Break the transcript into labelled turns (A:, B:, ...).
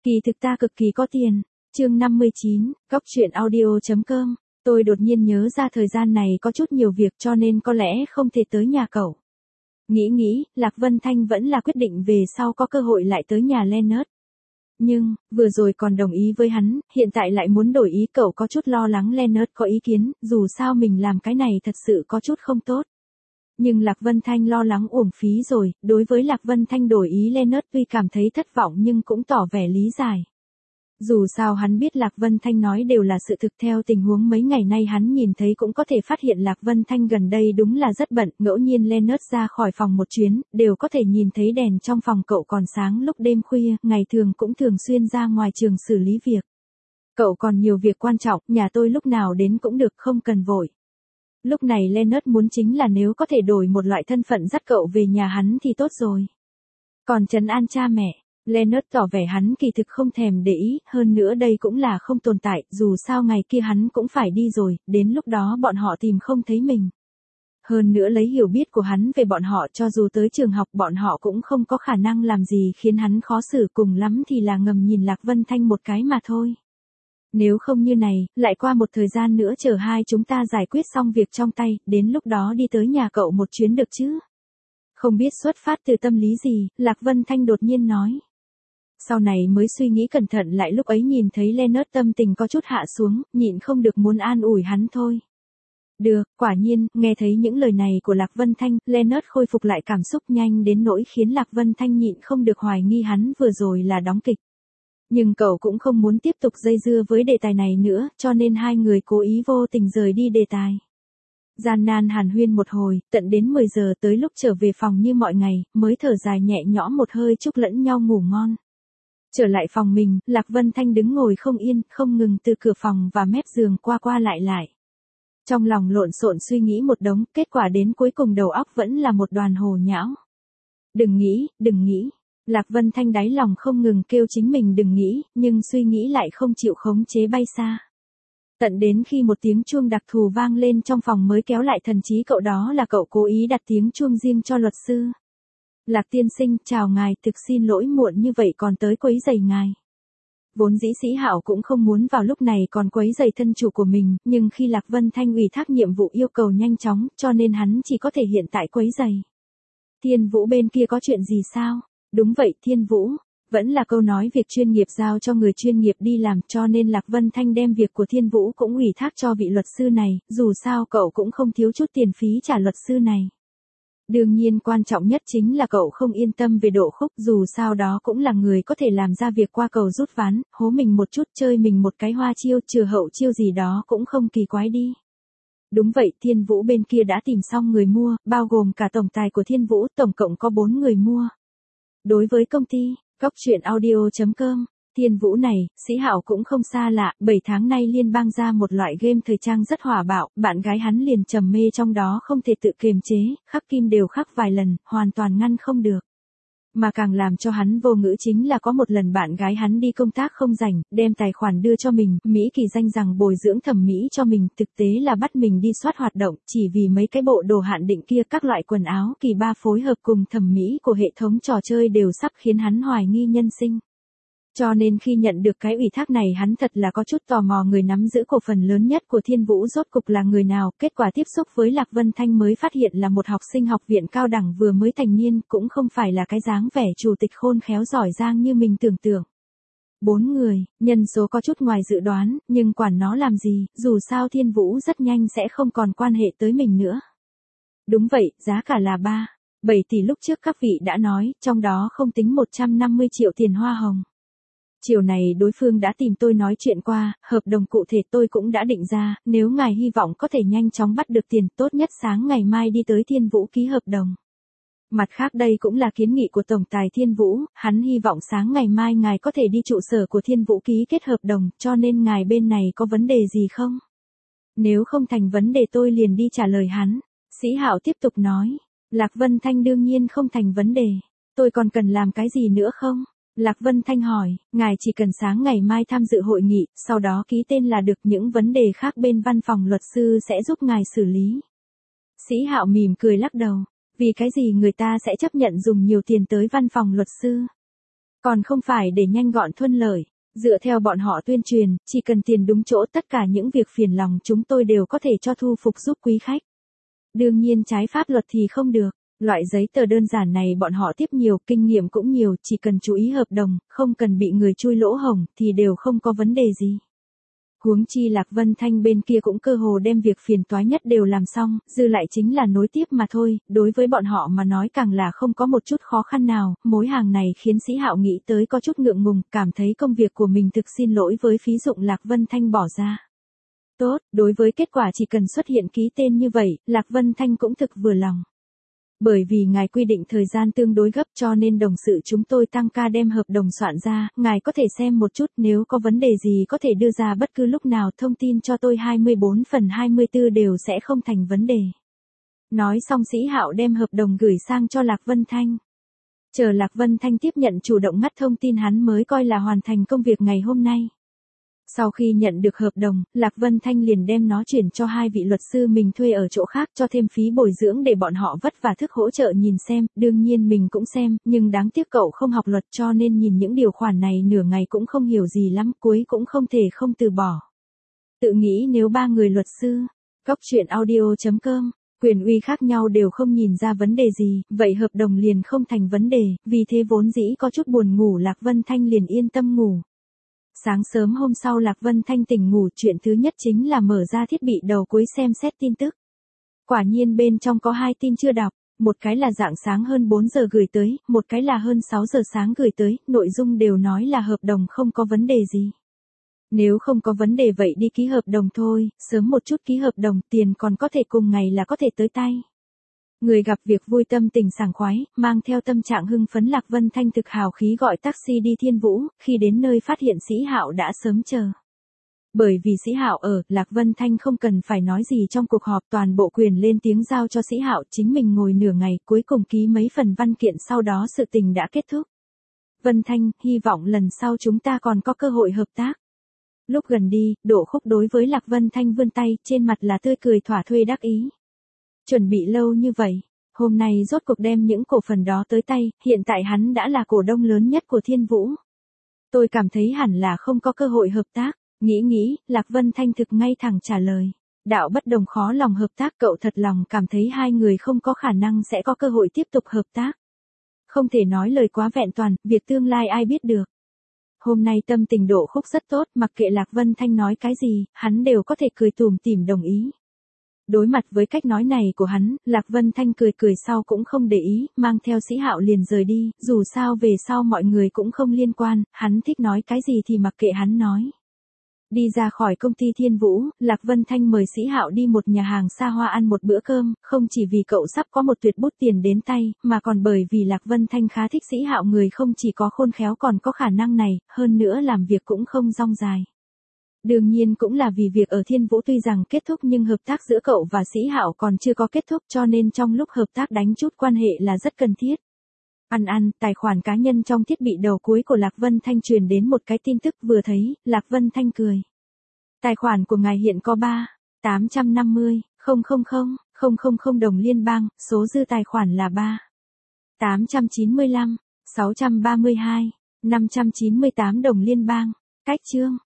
A: Kỳ thực ta cực kỳ có tiền. Chương 59, Góc truyện audio.com. Tôi đột nhiên nhớ ra thời gian này có chút nhiều việc cho nên có lẽ không thể tới nhà cậu. Nghĩ, Lạc Vân Thanh vẫn là quyết định về sau có cơ hội lại tới nhà Leonard. Nhưng, vừa rồi còn đồng ý với hắn, hiện tại lại muốn đổi ý. Cậu có chút lo lắng Leonard có ý kiến, dù sao mình làm cái này thật sự có chút không tốt. Nhưng Lạc Vân Thanh lo lắng uổng phí rồi. Đối với Lạc Vân Thanh đổi ý Leonard tuy cảm thấy thất vọng nhưng cũng tỏ vẻ lý giải. Dù sao hắn biết Lạc Vân Thanh nói đều là sự thực. Theo tình huống mấy ngày nay hắn nhìn thấy cũng có thể phát hiện Lạc Vân Thanh gần đây đúng là rất bận. Ngẫu nhiên Leonard ra khỏi phòng một chuyến, đều có thể nhìn thấy đèn trong phòng cậu còn sáng lúc đêm khuya, ngày thường cũng thường xuyên ra ngoài trường xử lý việc. Cậu còn nhiều việc quan trọng, nhà tôi lúc nào đến cũng được, không cần vội. Lúc này Leonard muốn chính là nếu có thể đổi một loại thân phận dắt cậu về nhà hắn thì tốt rồi. Còn trấn an cha mẹ, Leonard tỏ vẻ hắn kỳ thực không thèm để ý, hơn nữa đây cũng là không tồn tại, dù sao ngày kia hắn cũng phải đi rồi, đến lúc đó bọn họ tìm không thấy mình. Hơn nữa lấy hiểu biết của hắn về bọn họ, cho dù tới trường học bọn họ cũng không có khả năng làm gì khiến hắn khó xử, cùng lắm thì là ngầm nhìn Lạc Vân Thanh một cái mà thôi. Nếu không như này, lại qua một thời gian nữa chờ hai chúng ta giải quyết xong việc trong tay, đến lúc đó đi tới nhà cậu một chuyến được chứ? Không biết xuất phát từ tâm lý gì, Lạc Vân Thanh đột nhiên nói. Sau này mới suy nghĩ cẩn thận lại, lúc ấy nhìn thấy Leonard tâm tình có chút hạ xuống, nhịn không được muốn an ủi hắn thôi. Được, quả nhiên, nghe thấy những lời này của Lạc Vân Thanh, Leonard khôi phục lại cảm xúc nhanh đến nỗi khiến Lạc Vân Thanh nhịn không được hoài nghi hắn vừa rồi là đóng kịch. Nhưng cậu cũng không muốn tiếp tục dây dưa với đề tài này nữa, cho nên hai người cố ý vô tình rời đi đề tài. Gian nan hàn huyên một hồi, tận đến 10 giờ tới lúc trở về phòng như mọi ngày, mới thở dài nhẹ nhõm một hơi chúc lẫn nhau ngủ ngon. Trở lại phòng mình, Lạc Vân Thanh đứng ngồi không yên, không ngừng từ cửa phòng và mép giường qua qua lại. Trong lòng lộn xộn suy nghĩ một đống, kết quả đến cuối cùng đầu óc vẫn là một đoàn hồ nhão. Đừng nghĩ. Lạc Vân Thanh đáy lòng không ngừng kêu chính mình đừng nghĩ, nhưng suy nghĩ lại không chịu khống chế bay xa. Tận đến khi một tiếng chuông đặc thù vang lên trong phòng mới kéo lại thần trí cậu, đó là cậu cố ý đặt tiếng chuông riêng cho luật sư. Lạc tiên sinh, chào ngài, thực xin lỗi muộn như vậy còn tới quấy rầy ngài. Vốn dĩ Sĩ Hạo cũng không muốn vào lúc này còn quấy rầy thân chủ của mình, nhưng khi Lạc Vân Thanh ủy thác nhiệm vụ yêu cầu nhanh chóng, cho nên hắn chỉ có thể hiện tại quấy rầy. Thiên Vũ bên kia có chuyện gì sao? Đúng vậy, Thiên Vũ. Vẫn là câu nói việc chuyên nghiệp giao cho người chuyên nghiệp đi làm, cho nên Lạc Vân Thanh đem việc của Thiên Vũ cũng ủy thác cho vị luật sư này, dù sao cậu cũng không thiếu chút tiền phí trả luật sư này. Đương nhiên quan trọng nhất chính là cậu không yên tâm về Độ Khúc, dù sao đó cũng là người có thể làm ra việc qua cầu rút ván, hố mình một chút, chơi mình một cái hoa chiêu, trừ hậu chiêu gì đó cũng không kỳ quái đi. Đúng vậy, Thiên Vũ bên kia đã tìm xong người mua, bao gồm cả tổng tài của Thiên Vũ, tổng cộng có 4 người mua. Đối với công ty Góc truyện audio.com, Thiên Vũ này, Sĩ Hạo cũng không xa lạ, 7 tháng nay liên bang ra một loại game thời trang rất hỏa bạo, bạn gái hắn liền trầm mê trong đó không thể tự kiềm chế, khắc kim đều khắc vài lần, hoàn toàn ngăn không được. Mà càng làm cho hắn vô ngữ chính là có một lần bạn gái hắn đi công tác không rảnh, đem tài khoản đưa cho mình, Mỹ kỳ danh rằng bồi dưỡng thẩm mỹ cho mình, thực tế là bắt mình đi soát hoạt động, chỉ vì mấy cái bộ đồ hạn định kia, các loại quần áo kỳ ba phối hợp cùng thẩm mỹ của hệ thống trò chơi đều sắp khiến hắn hoài nghi nhân sinh. Cho nên khi nhận được cái ủy thác này hắn thật là có chút tò mò người nắm giữ cổ phần lớn nhất của Thiên Vũ rốt cục là người nào. Kết quả tiếp xúc với Lạc Vân Thanh mới phát hiện là một học sinh học viện cao đẳng vừa mới thành niên, cũng không phải là cái dáng vẻ chủ tịch khôn khéo giỏi giang như mình tưởng tượng. 4 người, nhân số có chút ngoài dự đoán, nhưng quản nó làm gì, dù sao Thiên Vũ rất nhanh sẽ không còn quan hệ tới mình nữa. Đúng vậy, giá cả là 7 tỷ lúc trước các vị đã nói, trong đó không tính 150 triệu tiền hoa hồng. Chiều này đối phương đã tìm tôi nói chuyện qua, hợp đồng cụ thể tôi cũng đã định ra, nếu ngài hy vọng có thể nhanh chóng bắt được tiền, tốt nhất sáng ngày mai đi tới Thiên Vũ ký hợp đồng. Mặt khác đây cũng là kiến nghị của Tổng tài Thiên Vũ, hắn hy vọng sáng ngày mai ngài có thể đi trụ sở của Thiên Vũ ký kết hợp đồng, cho nên ngài bên này có vấn đề gì không? Nếu không thành vấn đề tôi liền đi trả lời hắn. Sĩ Hạo tiếp tục nói, Lạc Vân Thanh đương nhiên không thành vấn đề, tôi còn cần làm cái gì nữa không? Lạc Vân Thanh hỏi, ngài chỉ cần sáng ngày mai tham dự hội nghị, sau đó ký tên là được, những vấn đề khác bên văn phòng luật sư sẽ giúp ngài xử lý. Sĩ Hạo mỉm cười lắc đầu, vì cái gì người ta sẽ chấp nhận dùng nhiều tiền tới văn phòng luật sư? Còn không phải để nhanh gọn thuận lợi. Dựa theo bọn họ tuyên truyền, chỉ cần tiền đúng chỗ tất cả những việc phiền lòng chúng tôi đều có thể cho thu phục giúp quý khách. Đương nhiên trái pháp luật thì không được. Loại giấy tờ đơn giản này bọn họ tiếp nhiều, kinh nghiệm cũng nhiều, chỉ cần chú ý hợp đồng, không cần bị người chui lỗ hổng, thì đều không có vấn đề gì. Huống chi Lạc Vân Thanh bên kia cũng cơ hồ đem việc phiền toái nhất đều làm xong, dư lại chính là nối tiếp mà thôi, đối với bọn họ mà nói càng là không có một chút khó khăn nào, mối hàng này khiến Sĩ Hạo nghĩ tới có chút ngượng ngùng, cảm thấy công việc của mình thực xin lỗi với phí dụng Lạc Vân Thanh bỏ ra. Tốt, đối với kết quả chỉ cần xuất hiện ký tên như vậy, Lạc Vân Thanh cũng thực vừa lòng. Bởi vì ngài quy định thời gian tương đối gấp cho nên đồng sự chúng tôi tăng ca đem hợp đồng soạn ra, ngài có thể xem một chút nếu có vấn đề gì có thể đưa ra bất cứ lúc nào thông tin cho tôi 24/24 đều sẽ không thành vấn đề. Nói xong Sĩ Hạo đem hợp đồng gửi sang cho Lạc Vân Thanh. Chờ Lạc Vân Thanh tiếp nhận chủ động ngắt thông tin hắn mới coi là hoàn thành công việc ngày hôm nay. Sau khi nhận được hợp đồng, Lạc Vân Thanh liền đem nó chuyển cho hai vị luật sư mình thuê ở chỗ khác cho thêm phí bồi dưỡng để bọn họ vất vả thức hỗ trợ nhìn xem, đương nhiên mình cũng xem, nhưng đáng tiếc cậu không học luật cho nên nhìn những điều khoản này nửa ngày cũng không hiểu gì lắm, cuối cũng không thể không từ bỏ. Tự nghĩ nếu ba người luật sư, góc chuyện audio.com, quyền uy khác nhau đều không nhìn ra vấn đề gì, vậy hợp đồng liền không thành vấn đề, vì thế vốn dĩ có chút buồn ngủ Lạc Vân Thanh liền yên tâm ngủ. Sáng sớm hôm sau Lạc Vân Thanh tỉnh ngủ, chuyện thứ nhất chính là mở ra thiết bị đầu cuối xem xét tin tức. Quả nhiên bên trong có hai tin chưa đọc, một cái là rạng sáng hơn 4 giờ gửi tới, một cái là hơn 6 giờ sáng gửi tới, nội dung đều nói là hợp đồng không có vấn đề gì. Nếu không có vấn đề vậy đi ký hợp đồng thôi, sớm một chút ký hợp đồng, tiền còn có thể cùng ngày là có thể tới tay. Người gặp việc vui tâm tình sảng khoái, mang theo tâm trạng hưng phấn Lạc Vân Thanh thực hào khí gọi taxi đi Thiên Vũ, khi đến nơi phát hiện Sĩ Hạo đã sớm chờ. Bởi vì Sĩ Hạo ở, Lạc Vân Thanh không cần phải nói gì trong cuộc họp, toàn bộ quyền lên tiếng giao cho Sĩ Hạo, chính mình ngồi nửa ngày, cuối cùng ký mấy phần văn kiện, sau đó sự tình đã kết thúc. Vân Thanh, hy vọng lần sau chúng ta còn có cơ hội hợp tác. Lúc gần đi, Đỗ Khúc đối với Lạc Vân Thanh vươn tay, trên mặt là tươi cười thỏa thuê đắc ý. Chuẩn bị lâu như vậy, hôm nay rốt cuộc đem những cổ phần đó tới tay, hiện tại hắn đã là cổ đông lớn nhất của Thiên Vũ. Tôi cảm thấy hẳn là không có cơ hội hợp tác, nghĩ, Lạc Vân Thanh thực ngay thẳng trả lời. Đạo bất đồng khó lòng hợp tác, cậu thật lòng cảm thấy hai người không có khả năng sẽ có cơ hội tiếp tục hợp tác. Không thể nói lời quá vẹn toàn, việc tương lai ai biết được. Hôm nay tâm tình Đỗ Khúc rất tốt, mặc kệ Lạc Vân Thanh nói cái gì, hắn đều có thể cười tủm tỉm đồng ý. Đối mặt với cách nói này của hắn, Lạc Vân Thanh cười sau cũng không để ý, mang theo Sĩ Hạo liền rời đi, dù sao về sau mọi người cũng không liên quan, hắn thích nói cái gì thì mặc kệ hắn nói. Đi ra khỏi công ty Thiên Vũ, Lạc Vân Thanh mời Sĩ Hạo đi một nhà hàng xa hoa ăn một bữa cơm, không chỉ vì cậu sắp có một tuyệt bút tiền đến tay, mà còn bởi vì Lạc Vân Thanh khá thích Sĩ Hạo, người không chỉ có khôn khéo còn có khả năng này, hơn nữa làm việc cũng không rong dài. Đương nhiên cũng là vì việc ở Thiên Vũ tuy rằng kết thúc nhưng hợp tác giữa cậu và Sĩ Hạo còn chưa có kết thúc, cho nên trong lúc hợp tác đánh chút quan hệ là rất cần thiết. Ăn, tài khoản cá nhân trong thiết bị đầu cuối của Lạc Vân Thanh truyền đến một cái tin tức, vừa thấy, Lạc Vân Thanh cười. Tài khoản của ngài hiện có 3.850.000.000 đồng liên bang, số dư tài khoản là 3.895.632.598 đồng liên bang. Cách chương